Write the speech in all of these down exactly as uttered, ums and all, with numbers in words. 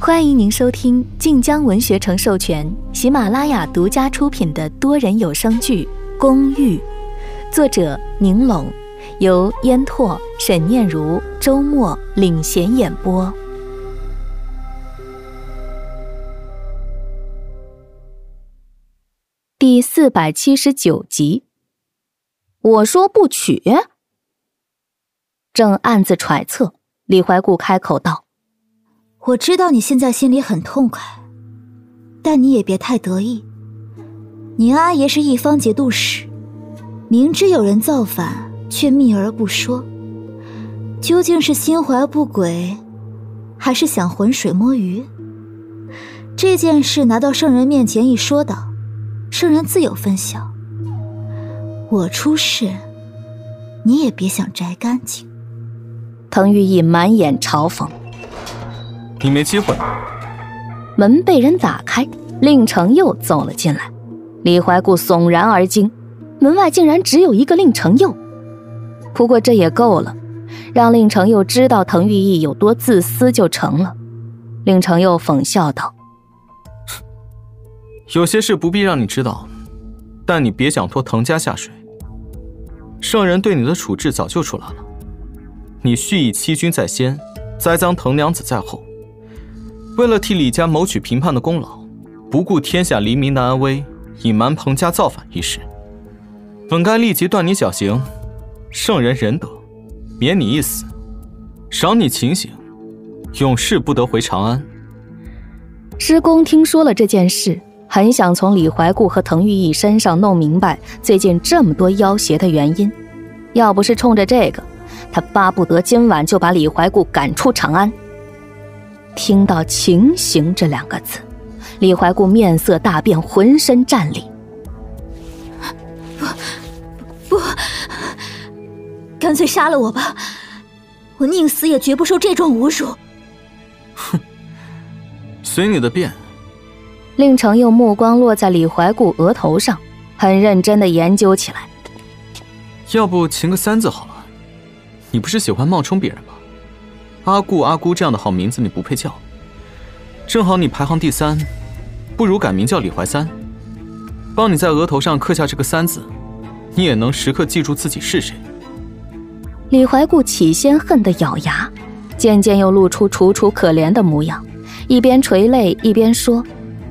欢迎您收听晋江文学城授权、喜马拉雅独家出品的多人有声剧《公寓》，作者宁拢，由烟拓、沈念如、周末领衔演播。第四百七十九集。我说不娶。正暗自揣测，李怀顾开口道： 我知道你现在心里很痛快，但你也别太得意。你阿爷是一方节度使，明知有人造反，却秘而不说，究竟是心怀不轨，还是想浑水摸鱼？这件事拿到圣人面前一说道，圣人自有分晓。我出事，你也别想摘干净。 滕玉义满眼嘲讽： 你没机会。 门被人打开，令承佑走了进来。李怀顾悚然而惊，门外竟然只有一个令承佑。不过这也够了，让令承佑知道滕玉义有多自私就成了。令承佑讽笑道： 有些事不必让你知道，但你别想拖滕家下水。圣人对你的处置早就出来了，你蓄意欺君在先，栽赃滕娘子在后，为了替李家谋取平叛的功劳，不顾天下黎民的安危，隐瞒彭家造反一事，本该立即断你绞刑，圣人仁德，免你一死，赏你秦刑，永世不得回长安。 师公听说了这件事，很想从李怀顾和滕玉义身上弄明白最近这么多要挟的原因，要不是冲着这个，他巴不得今晚就把李怀顾赶出长安。听到情形这两个字，李怀顾面色大变，浑身战栗。 不不，干脆杀了我吧，我宁死也绝不受这种侮辱。 哼，随你的便。 令承佑目光落在李怀顾额头上，很认真地研究起来。 要不秦个三字好了，你不是喜欢冒充别人吗？阿顾阿姑这样的好名字你不配叫，正好你排行第三，不如改名叫李怀三，帮你在额头上刻下这个三字，你也能时刻记住自己是谁。 李怀顾起先恨得咬牙，渐渐又露出楚楚可怜的模样，一边垂泪一边说：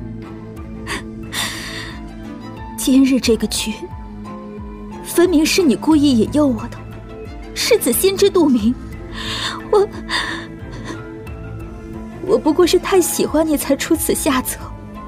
今日这个局分明是你故意引诱我的，世子心知肚明，我我不过是太喜欢你才出此下策，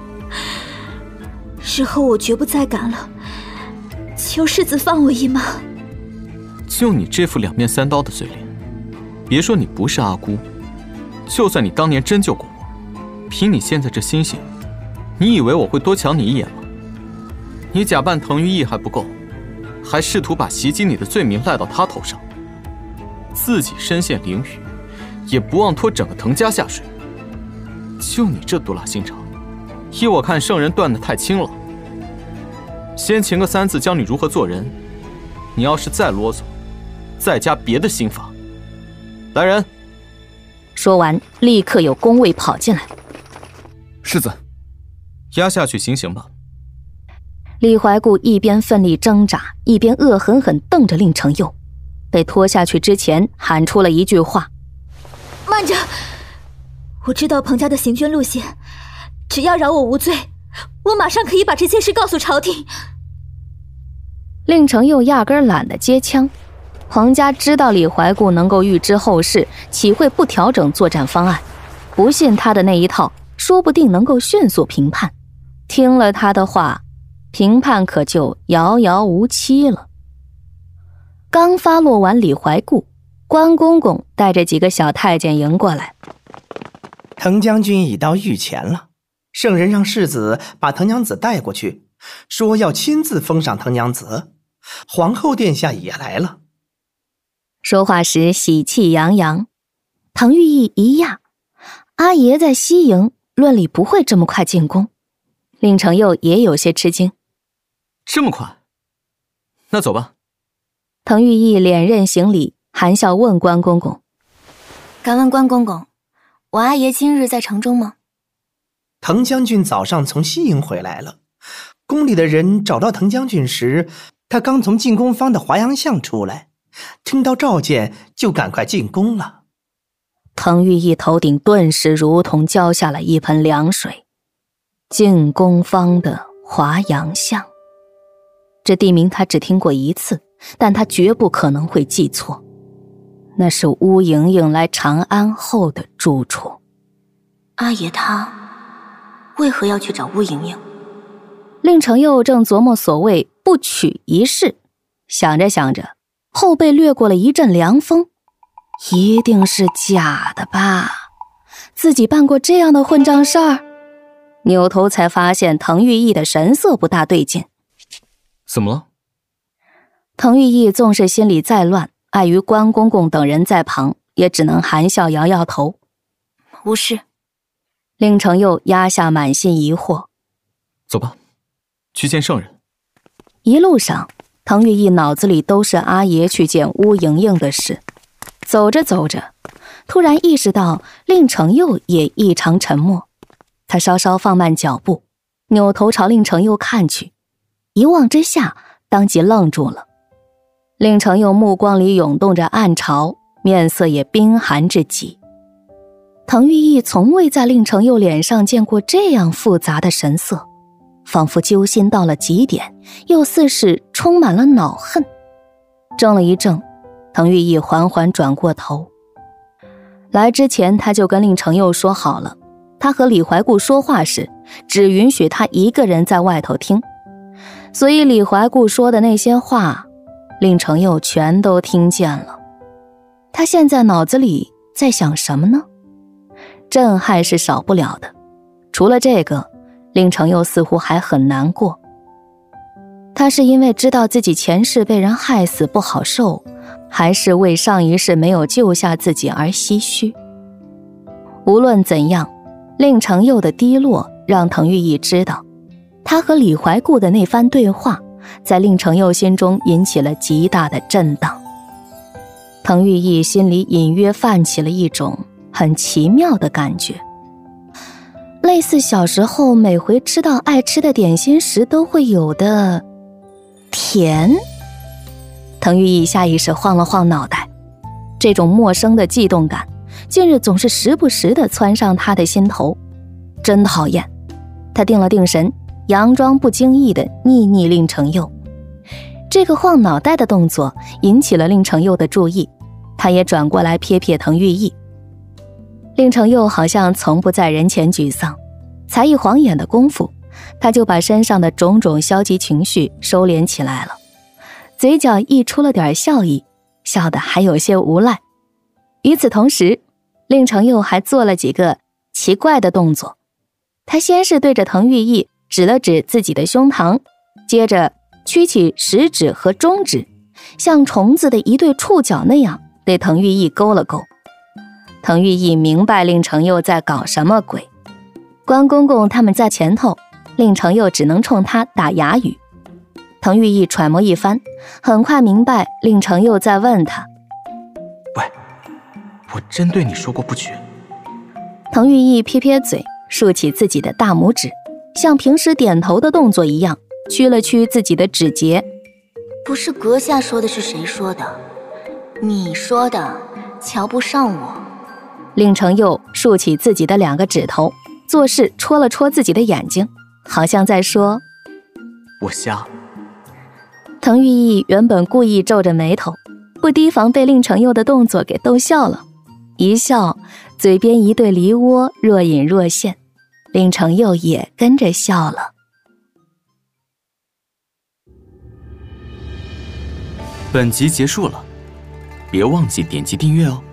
日后我绝不再敢了，求世子放我一马。 就你这副两面三刀的嘴脸，别说你不是阿姑，就算你当年真救过我，凭你现在这心性，你以为我会多瞧你一眼吗？你假扮滕玉义还不够，还试图把袭击你的罪名赖到他头上，自己身陷囹圄，也不忘拖整个滕家下水。就你这毒辣心肠，依我看圣人断得太轻了。先擒个三字教你如何做人，你要是再啰嗦，再加别的心法。来人！ 说完，立刻有宫卫跑进来。 世子，押下去行刑吧。 李怀顾一边奋力挣扎，一边恶狠狠瞪着令承佑，被拖下去之前喊出了一句话： 慢着，我知道彭家的行军路线，只要饶我无罪，我马上可以把这件事告诉朝廷。 令承佑压根懒得接枪，彭家知道李怀顾能够预知后事，岂会不调整作战方案？不信他的那一套，说不定能够迅速平叛。听了他的话，平叛可就遥遥无期了。刚发落完李怀顾，关公公带着几个小太监迎过来。 滕将军已到御前了，圣人让世子把滕娘子带过去，说要亲自封赏滕娘子，皇后殿下也来了。 说话时喜气洋洋，滕玉义一讶，阿爷在西营，论理不会这么快进宫。令承佑也有些吃惊。 这么快？那走吧。 滕玉义连任行礼，含笑问关公公： 敢问关公公， 我阿爷今日在城中吗？ 滕将军早上从西营回来了，宫里的人找到滕将军时，他刚从进宫方的华阳巷出来，听到召见就赶快进宫了。 滕玉义头顶顿时如同浇下了一盆凉水。进宫方的华阳巷，这地名他只听过一次，但他绝不可能会记错，那是乌莹莹来长安后的住处。 阿爷他为何要去找乌莹莹？ 令程佑正琢磨所谓不娶一事，想着想着，后背掠过了一阵凉风。一定是假的吧？自己办过这样的混账事儿？扭头才发现滕玉义的神色不大对劲。 怎么了？ 滕玉义纵是心里再乱，碍于关公公等人在旁，也只能含笑摇摇头。 无事。 令程佑压下满心疑惑。 走吧，去见圣人。 一路上，滕玉义脑子里都是阿爷去见乌莹莹的事。走着走着，突然意识到令程佑也异常沉默。他稍稍放慢脚步，扭头朝令程佑看去，一望之下，当即愣住了。令程佑目光里涌动着暗潮，面色也冰寒至极。滕玉义从未在令程佑脸上见过这样复杂的神色，仿佛揪心到了极点，又似是充满了恼恨。怔了一怔，滕玉义缓缓转过头。来之前他就跟令程佑说好了，他和李怀固说话时只允许他一个人在外头听，所以李怀固说的那些话令程佑全都听见了。他现在脑子里在想什么呢？震撼是少不了的，除了这个，令程佑似乎还很难过。他是因为知道自己前世被人害死不好受，还是为上一世没有救下自己而唏嘘？无论怎样，令程佑的低落让滕玉义知道，他和李怀固的那番对话在令程佑心中引起了极大的震荡。滕玉义心里隐约泛起了一种很奇妙的感觉，类似小时候每回吃到爱吃的点心时都会有的甜。滕玉义下意识晃了晃脑袋，这种陌生的悸动感近日总是时不时地窜上他的心头，真讨厌。他定了定神，佯装不经意地睨睨令程佑。这个晃脑袋的动作引起了令程佑的注意，他也转过来瞥瞥滕玉义。令程佑好像从不在人前沮丧，才一晃眼的功夫，他就把身上的种种消极情绪收敛起来了，嘴角溢出了点笑意，笑得还有些无赖。与此同时，令程佑还做了几个奇怪的动作。他先是对着滕玉义指了指自己的胸膛，接着屈起食指和中指，像虫子的一对触角那样对滕玉义勾了勾。滕玉义明白令程佑在搞什么鬼，关公公他们在前头，令程佑只能冲他打哑语。滕玉义揣摩一番，很快明白令程佑在问他： 喂，我真对你说过不娶？ 滕玉义撇撇嘴，竖起自己的大拇指，像平时点头的动作一样屈了屈自己的指节。 不是阁下说的，是谁说的？你说的，瞧不上我。 令程佑竖起自己的两个指头，做事戳了戳自己的眼睛，好像在说我瞎。 滕玉义原本故意皱着眉头，不提防被令程佑的动作给逗笑了，一笑，嘴边一对梨涡若隐若现，令程佑也跟着笑了。 本集结束了，别忘记点击订阅哦。